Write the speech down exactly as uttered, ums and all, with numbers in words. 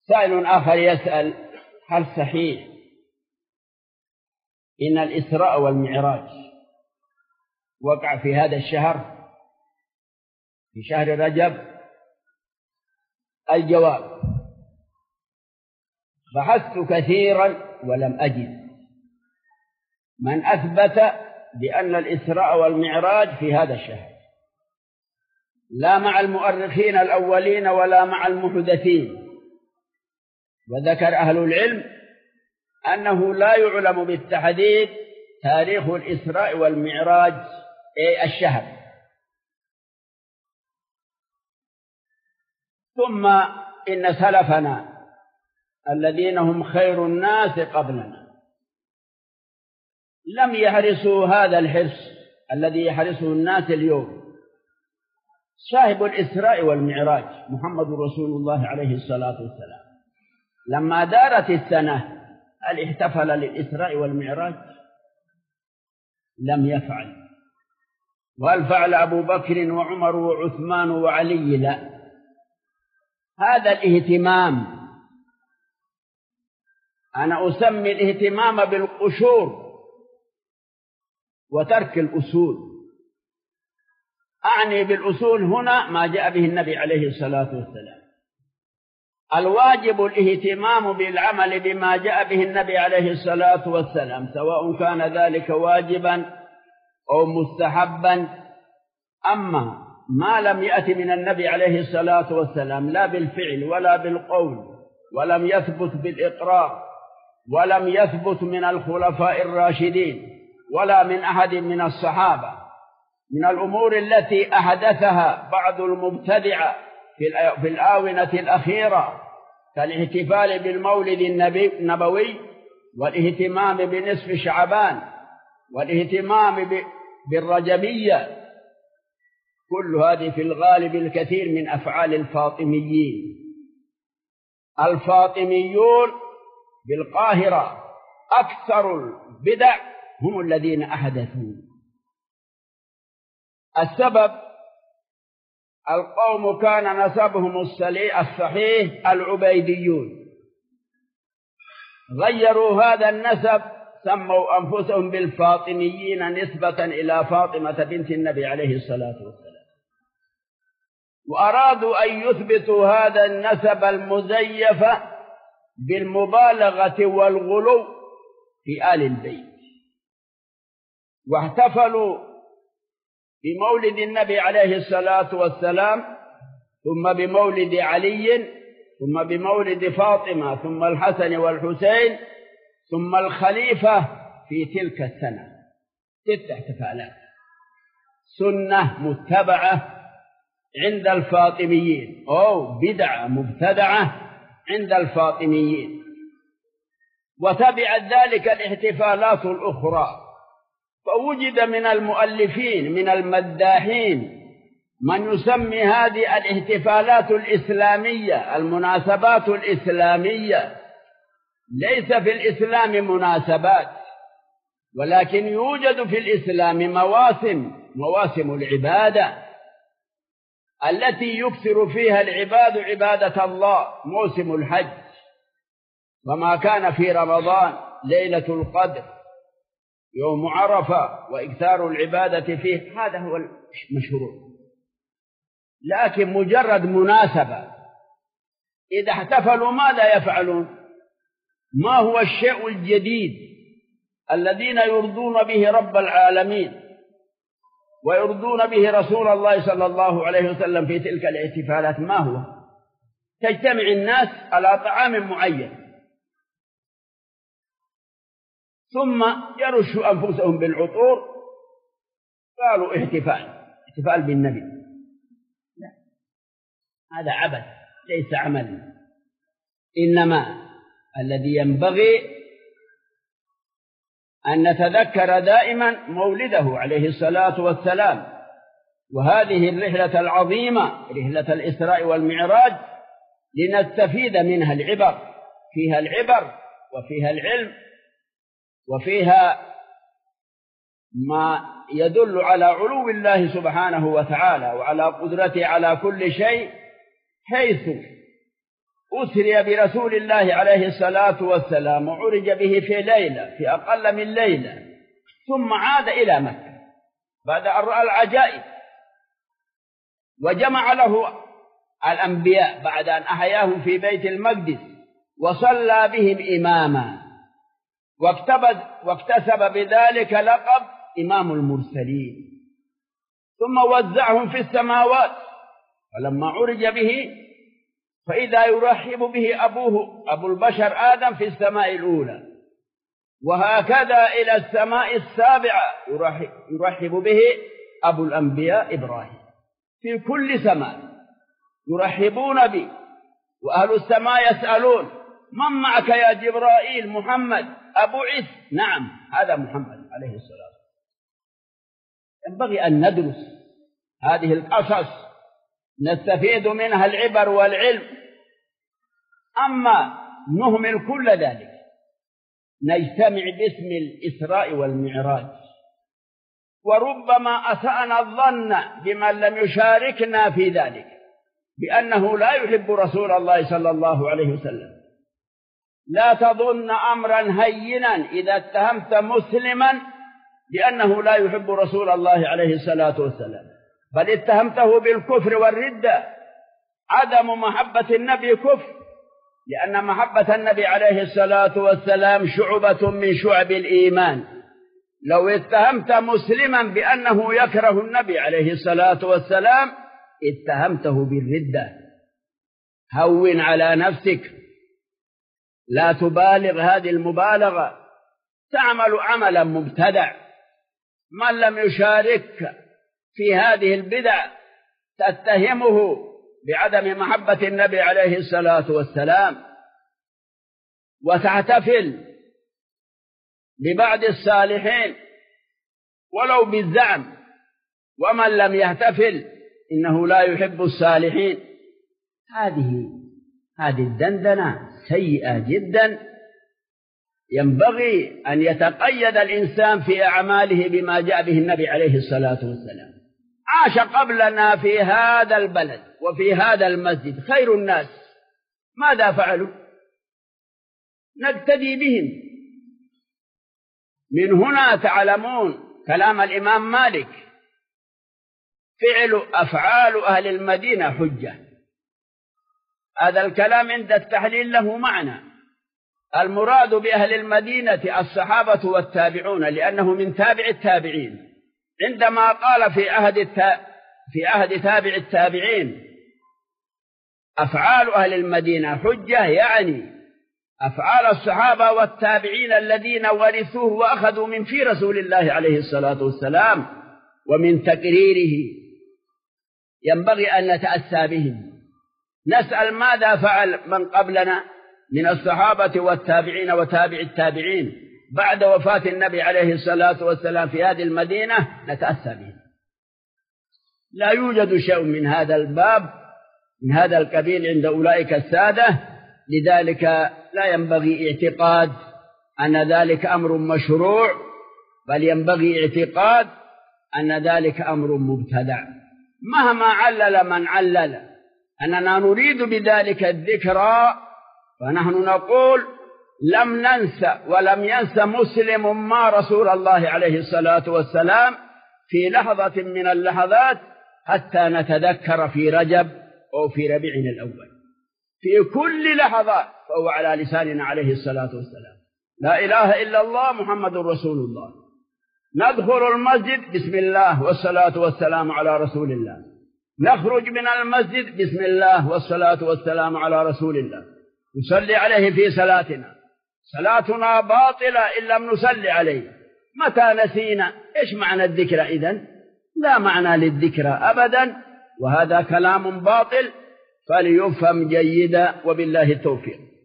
سائل آخر يسأل: هل صحيح إن الإسراء والمعراج وقع في هذا الشهر، في شهر رجب؟ الجواب: بحثت كثيرا ولم أجد من أثبت بأن الإسراء والمعراج في هذا الشهر، لا مع المؤرخين الأولين ولا مع المحدثين. وذكر أهل العلم أنه لا يعلم بالتحديد تاريخ الإسراء والمعراج أي الشهر. ثم إن سلفنا الذين هم خير الناس قبلنا لم يحرصوا هذا الحرص الذي يحرصه الناس اليوم. صاحب الإسراء والمعراج محمد رسول الله عليه الصلاة والسلام لما دارت السنة هل احتفل للإسراء والمعراج؟ لم يفعل. وهل فعل أبو بكر وعمر وعثمان وعلي؟ لا. هذا الاهتمام أنا أسمي الاهتمام بالقشور وترك الأصول. أعني بالأصول هنا ما جاء به النبي عليه الصلاة والسلام. الواجب الاهتمام بالعمل بما جاء به النبي عليه الصلاة والسلام، سواء كان ذلك واجبا أو مستحبا. أما ما لم يأتي من النبي عليه الصلاة والسلام لا بالفعل ولا بالقول، ولم يثبت بالإقرار، ولم يثبت من الخلفاء الراشدين ولا من أحد من الصحابة، من الأمور التي أحدثها بعض المبتدعة في الآونة الأخيرة كالاحتفال بالمولد النبوي والاهتمام بنصف شعبان والاهتمام بالرجبية، كل هذه في الغالب الكثير من أفعال الفاطميين. الفاطميون بالقاهرة أكثر البدع هم الذين أحدثوا. السبب: القوم كان نسبهم الصحيح العبيديون، غيروا هذا النسب، سموا أنفسهم بالفاطميين نسبة إلى فاطمة بنت النبي عليه الصلاة والسلام، وأرادوا أن يثبتوا هذا النسب المزيف بالمبالغة والغلو في آل البيت، واحتفلوا بمولد النبي عليه الصلاة والسلام، ثم بمولد علي، ثم بمولد فاطمة، ثم الحسن والحسين، ثم الخليفة في تلك السنة. ست احتفالات، سنة متبعة عند الفاطميين أو بدعة مبتدعة عند الفاطميين. وتبعت ذلك الاحتفالات الأخرى، فوجد من المؤلفين من المداحين من يسمي هذه الاحتفالات الإسلامية المناسبات الإسلامية. ليس في الإسلام مناسبات، ولكن يوجد في الإسلام مواسم، مواسم العبادة التي يكثر فيها العباد عبادة الله. موسم الحج، وما كان في رمضان ليلة القدر، يوم عرفة، وإكثار العبادة فيه، هذا هو المشروع. لكن مجرد مناسبة، إذا احتفلوا ماذا يفعلون؟ ما هو الشيء الجديد الذين يرضون به رب العالمين ويرضون به رسول الله صلى الله عليه وسلم في تلك الاحتفالات؟ ما هو؟ تجتمع الناس على طعام معين، ثم يرشوا أنفسهم بالعطور، قالوا احتفال احتفال بالنبي. لا، هذا عبث ليس عمل. إنما الذي ينبغي أن نتذكر دائما مولده عليه الصلاة والسلام، وهذه الرحلة العظيمة، رحلة الإسراء والمعراج، لنستفيد منها العبر، فيها العبر وفيها العلم وفيها ما يدل على علو الله سبحانه وتعالى وعلى قدرته على كل شيء، حيث أسري برسول الله عليه الصلاة والسلام وعرج به في ليلة في أقل من ليلة، ثم عاد إلى مكة بعد أن رأى العجائب، وجمع له الأنبياء بعد أن أحياهم في بيت المقدس وصلى بهم إماما، واكتسب بذلك لقب إمام المرسلين، ثم وزعهم في السماوات. فلما عرج به فإذا يرحب به أبوه أبو البشر آدم في السماء الأولى، وهكذا إلى السماء السابعة يرحب به أبو الأنبياء إبراهيم. في كل سماء يرحبون به، وأهل السماء يسألون: من معك يا جبرائيل؟ محمد أبو عيسى. نعم، هذا محمد عليه الصلاة والسلام. ينبغي أن ندرس هذه القصص نستفيد منها العبر والعلم. أما نهمل كل ذلك نجتمع باسم الإسراء والمعراج، وربما أسأنا الظن بمن لم يشاركنا في ذلك بأنه لا يحب رسول الله صلى الله عليه وسلم. لا تظن أمرا هينا إذا اتهمت مسلما بأنه لا يحب رسول الله عليه الصلاة والسلام، بل اتهمته بالكفر والردة. عدم محبة النبي كفر، لأن محبة النبي عليه الصلاة والسلام شعبة من شعب الإيمان. لو اتهمت مسلما بأنه يكره النبي عليه الصلاة والسلام اتهمته بالردة. هون على نفسك، لا تبالغ هذه المبالغة. تعمل عملا مبتدع، من لم يشارك في هذه البدع تتهمه بعدم محبة النبي عليه الصلاة والسلام، وتحتفل ببعض الصالحين ولو بالزعم، ومن لم يحتفل إنه لا يحب الصالحين. هذه هذه الدندنة سيئة جدا. ينبغي أن يتقيد الإنسان في أعماله بما جاء به النبي عليه الصلاة والسلام. عاش قبلنا في هذا البلد وفي هذا المسجد خير الناس، ماذا فعلوا؟ نقتدي بهم. من هنا تعلمون كلام الإمام مالك: فعل أفعال أهل المدينة حجة. هذا الكلام عند التحليل له معنى. المراد بأهل المدينة الصحابة والتابعون، لأنه من تابع التابعين. عندما قال في عهد التا... في عهد تابع التابعين أفعال أهل المدينة حجة، يعني أفعال الصحابة والتابعين الذين ورثوه وأخذوا من في رسول الله عليه الصلاة والسلام ومن تقريره، ينبغي أن نتأسى بهم. نسأل ماذا فعل من قبلنا من الصحابة والتابعين وتابع التابعين بعد وفاة النبي عليه الصلاة والسلام في هذه المدينة، نتأسى بهم. لا يوجد شيء من هذا الباب من هذا القبيل عند أولئك السادة. لذلك لا ينبغي اعتقاد أن ذلك أمر مشروع، بل ينبغي اعتقاد أن ذلك أمر مبتدع. مهما علل من علل أننا نريد بذلك الذكرى، فنحن نقول لم ننسى ولم ينسى مسلم ما رسول الله عليه الصلاة والسلام في لحظة من اللحظات حتى نتذكر في رجب أو في ربيع الأول. في كل لحظة فهو على لساننا عليه الصلاة والسلام: لا إله إلا الله محمد رسول الله. ندخل المسجد بسم الله والصلاة والسلام على رسول الله. نخرج من المسجد بسم الله والصلاة والسلام على رسول الله. نصلي عليه في صلاتنا. صلاتنا باطلة إن لم نصلي عليه. متى نسينا؟ إيش معنى الذكر إذن؟ لا معنى للذكر أبدا، وهذا كلام باطل فليفهم جيدا، وبالله التوفيق.